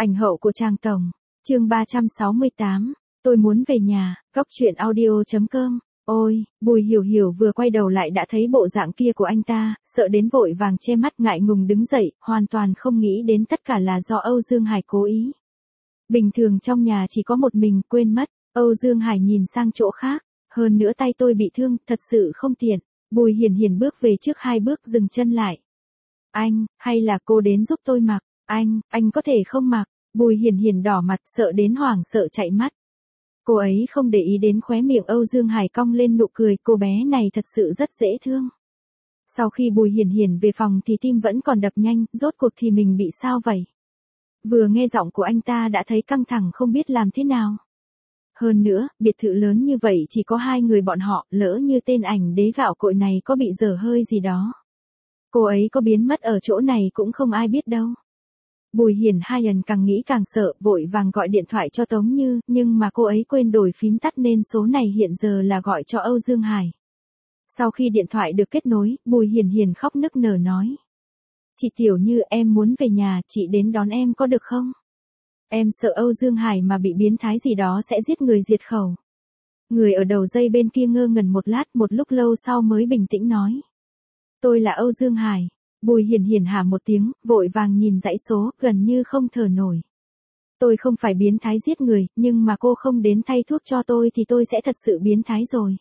Ảnh hậu của Trang Tổng. Chương 368. Tôi muốn về nhà. Góc truyện audio.com. Ôi, Bùi Hiểu Hiểu vừa quay đầu lại đã thấy bộ dạng kia của anh ta, sợ đến vội vàng che mắt ngại ngùng đứng dậy, hoàn toàn không nghĩ đến tất cả là do Âu Dương Hải cố ý. Bình thường trong nhà chỉ có một mình, quên mất. Âu Dương Hải nhìn sang chỗ khác. Hơn nữa tay tôi bị thương, thật sự không tiện. Bùi Hiền Hiền bước về trước 2 bước, dừng chân lại. Anh, hay là cô đến giúp tôi mặc? Anh có thể không mặc. Bùi Hiền Hiền đỏ mặt, sợ đến hoảng sợ chạy mắt. Cô ấy không để ý đến khóe miệng Âu Dương Hải cong lên nụ cười, cô bé này thật sự rất dễ thương. Sau khi Bùi Hiền Hiền về phòng thì tim vẫn còn đập nhanh, rốt cuộc thì mình bị sao vậy? Vừa nghe giọng của anh ta đã thấy căng thẳng không biết làm thế nào. Hơn nữa, biệt thự lớn như vậy chỉ có 2 người bọn họ, lỡ như tên ảnh đế gạo cội này có bị dở hơi gì đó. Cô ấy có biến mất ở chỗ này cũng không ai biết đâu. Bùi Hiền Hiền càng nghĩ càng sợ, vội vàng gọi điện thoại cho Tống Như, nhưng mà cô ấy quên đổi phím tắt nên số này hiện giờ là gọi cho Âu Dương Hải. Sau khi điện thoại được kết nối, Bùi Hiền Hiền khóc nức nở nói. Chị Tiểu Như, em muốn về nhà, chị đến đón em có được không? Em sợ Âu Dương Hải mà bị biến thái gì đó sẽ giết người diệt khẩu. Người ở đầu dây bên kia ngơ ngẩn một lát, một lúc lâu sau mới bình tĩnh nói. Tôi là Âu Dương Hải. Bùi Hiền Hiền hả một tiếng, vội vàng nhìn dãy số, gần như không thở nổi. Tôi không phải biến thái giết người, nhưng mà cô không đến thay thuốc cho tôi thì tôi sẽ thật sự biến thái rồi.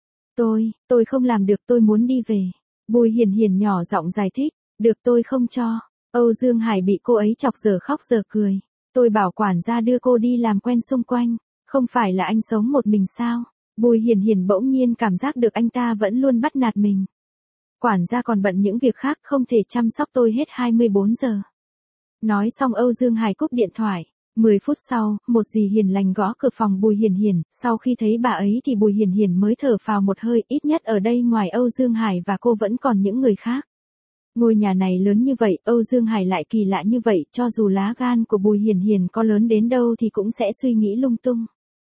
Tôi không làm được, tôi muốn đi về. Bùi Hiền Hiền nhỏ giọng giải thích, được tôi không cho. Âu Dương Hải bị cô ấy chọc giờ khóc giờ cười. Tôi bảo quản gia đưa cô đi làm quen xung quanh, không phải là anh sống một mình sao? Bùi Hiền Hiền bỗng nhiên cảm giác được anh ta vẫn luôn bắt nạt mình. Quản gia còn bận những việc khác, không thể chăm sóc tôi hết 24 giờ. Nói xong Âu Dương Hải cúp điện thoại. 10 phút sau, một dì hiền lành gõ cửa phòng Bùi Hiền Hiền, sau khi thấy bà ấy thì Bùi Hiền Hiền mới thở phào một hơi, ít nhất ở đây ngoài Âu Dương Hải và cô vẫn còn những người khác. Ngôi nhà này lớn như vậy, Âu Dương Hải lại kỳ lạ như vậy, cho dù lá gan của Bùi Hiền Hiền có lớn đến đâu thì cũng sẽ suy nghĩ lung tung.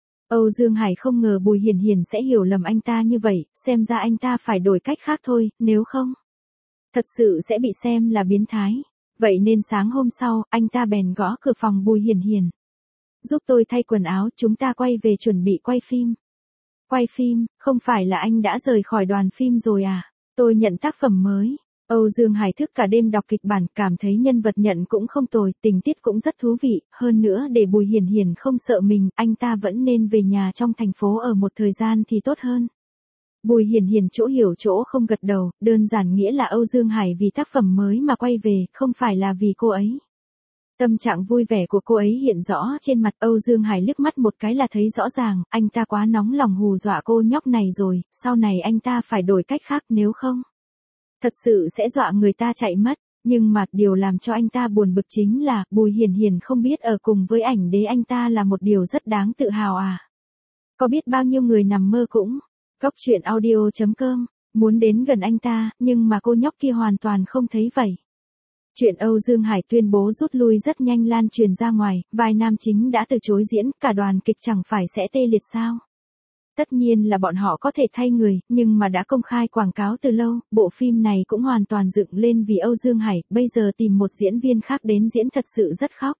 Âu Dương Hải không ngờ Bùi Hiền Hiền sẽ hiểu lầm anh ta như vậy, xem ra anh ta phải đổi cách khác thôi, nếu không, thật sự sẽ bị xem là biến thái. Vậy nên sáng hôm sau, anh ta bèn gõ cửa phòng Bùi Hiền Hiền. Giúp tôi thay quần áo, chúng ta quay về chuẩn bị quay phim. Quay phim, không phải là anh đã rời khỏi đoàn phim rồi à? Tôi nhận tác phẩm mới. Âu Dương Hải thức cả đêm đọc kịch bản, cảm thấy nhân vật nhận cũng không tồi, tình tiết cũng rất thú vị, hơn nữa để Bùi Hiền Hiền không sợ mình, anh ta vẫn nên về nhà trong thành phố ở một thời gian thì tốt hơn. Bùi Hiền Hiền chỗ hiểu chỗ không gật đầu, đơn giản nghĩa là Âu Dương Hải vì tác phẩm mới mà quay về, không phải là vì cô ấy. Tâm trạng vui vẻ của cô ấy hiện rõ trên mặt. Âu Dương Hải liếc mắt một cái là thấy rõ ràng, anh ta quá nóng lòng hù dọa cô nhóc này rồi, sau này anh ta phải đổi cách khác nếu không, thật sự sẽ dọa người ta chạy mất. Nhưng mà điều làm cho anh ta buồn bực chính là Bùi Hiền Hiền không biết ở cùng với ảnh đế anh ta là một điều rất đáng tự hào à. Có biết bao nhiêu người nằm mơ cũng. Góc truyện audio.com. Muốn đến gần anh ta, nhưng mà cô nhóc kia hoàn toàn không thấy vậy. Chuyện Âu Dương Hải tuyên bố rút lui rất nhanh lan truyền ra ngoài, vai nam chính đã từ chối diễn, cả đoàn kịch chẳng phải sẽ tê liệt sao. Tất nhiên là bọn họ có thể thay người, nhưng mà đã công khai quảng cáo từ lâu, bộ phim này cũng hoàn toàn dựng lên vì Âu Dương Hải, bây giờ tìm một diễn viên khác đến diễn thật sự rất khóc.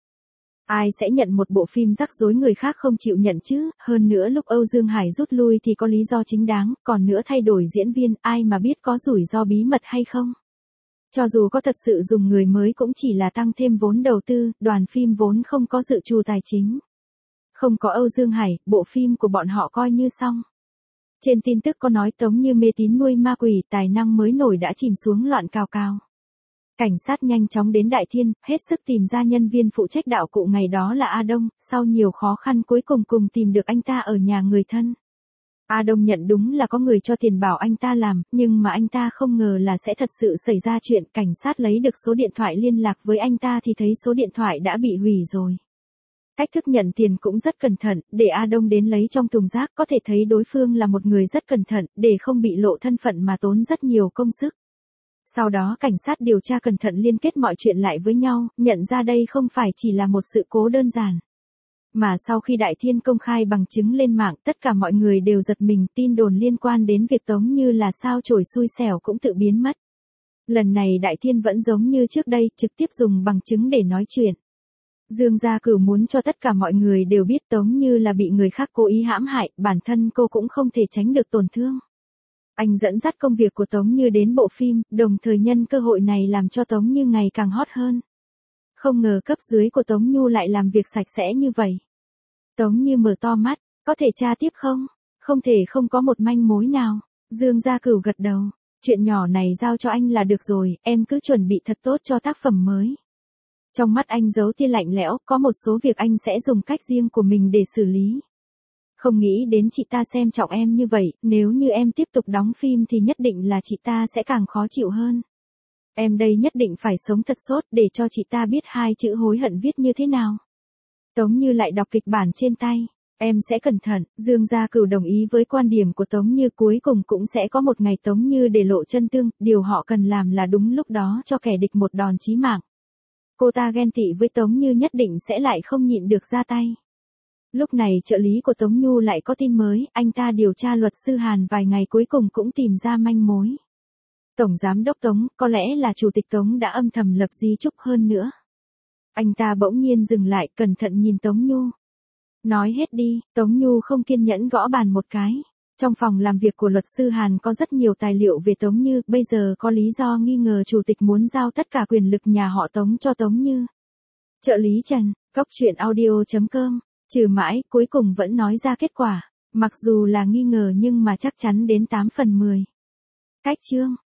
Ai sẽ nhận một bộ phim rắc rối người khác không chịu nhận chứ, hơn nữa lúc Âu Dương Hải rút lui thì có lý do chính đáng, còn nữa thay đổi diễn viên, ai mà biết có rủi ro bí mật hay không. Cho dù có thật sự dùng người mới cũng chỉ là tăng thêm vốn đầu tư, đoàn phim vốn không có dự trù tài chính. Không có Âu Dương Hải, bộ phim của bọn họ coi như xong. Trên tin tức có nói Tống Như mê tín nuôi ma quỷ, tài năng mới nổi đã chìm xuống loạn cào cào. Cảnh sát nhanh chóng đến Đại Thiên, hết sức tìm ra nhân viên phụ trách đạo cụ ngày đó là A Đông, sau nhiều khó khăn cuối cùng tìm được anh ta ở nhà người thân. A Đông nhận đúng là có người cho tiền bảo anh ta làm, nhưng mà anh ta không ngờ là sẽ thật sự xảy ra chuyện. Cảnh sát lấy được số điện thoại liên lạc với anh ta thì thấy số điện thoại đã bị hủy rồi. Cách thức nhận tiền cũng rất cẩn thận, để A Đông đến lấy trong thùng rác, có thể thấy đối phương là một người rất cẩn thận, để không bị lộ thân phận mà tốn rất nhiều công sức. Sau đó cảnh sát điều tra cẩn thận liên kết mọi chuyện lại với nhau, nhận ra đây không phải chỉ là một sự cố đơn giản. Mà sau khi Đại Thiên công khai bằng chứng lên mạng, tất cả mọi người đều giật mình, tin đồn liên quan đến việc Tống Như là sao chổi xui xẻo cũng tự biến mất. Lần này Đại Thiên vẫn giống như trước đây, trực tiếp dùng bằng chứng để nói chuyện. Dương Gia Cửu muốn cho tất cả mọi người đều biết Tống Như là bị người khác cố ý hãm hại, bản thân cô cũng không thể tránh được tổn thương. Anh dẫn dắt công việc của Tống Như đến bộ phim, đồng thời nhân cơ hội này làm cho Tống Như ngày càng hot hơn. Không ngờ cấp dưới của Tống Như lại làm việc sạch sẽ như vậy. Tống Như mở to mắt, có thể tra tiếp không? Không thể không có một manh mối nào. Dương Gia Cửu gật đầu, chuyện nhỏ này giao cho anh là được rồi, em cứ chuẩn bị thật tốt cho tác phẩm mới. Trong mắt anh giấu tia lạnh lẽo, có một số việc anh sẽ dùng cách riêng của mình để xử lý. Không nghĩ đến chị ta xem trọng em như vậy, nếu như em tiếp tục đóng phim thì nhất định là chị ta sẽ càng khó chịu hơn. Em đây nhất định phải sống thật sốt để cho chị ta biết hai chữ hối hận viết như thế nào. Tống Như lại đọc kịch bản trên tay. Em sẽ cẩn thận. Dương Gia Cửu đồng ý với quan điểm của Tống Như, cuối cùng cũng sẽ có một ngày Tống Như để lộ chân tương, điều họ cần làm là đúng lúc đó cho kẻ địch một đòn chí mạng. Cô ta ghen tị với Tống Như nhất định sẽ lại không nhịn được ra tay. Lúc này trợ lý của Tống Như lại có tin mới, anh ta điều tra luật sư Hàn vài ngày cuối cùng cũng tìm ra manh mối. Tổng giám đốc Tống, có lẽ là chủ tịch Tống đã âm thầm lập di chúc hơn nữa. Anh ta bỗng nhiên dừng lại, cẩn thận nhìn Tống Như. Nói hết đi, Tống Như không kiên nhẫn gõ bàn một cái. Trong phòng làm việc của luật sư Hàn có rất nhiều tài liệu về Tống Như, bây giờ có lý do nghi ngờ chủ tịch muốn giao tất cả quyền lực nhà họ Tống cho Tống Như. Trợ lý Trần, coctruyện.audio.com, trừ mãi, cuối cùng vẫn nói ra kết quả. Mặc dù là nghi ngờ nhưng mà chắc chắn đến 8/10. Cách chương.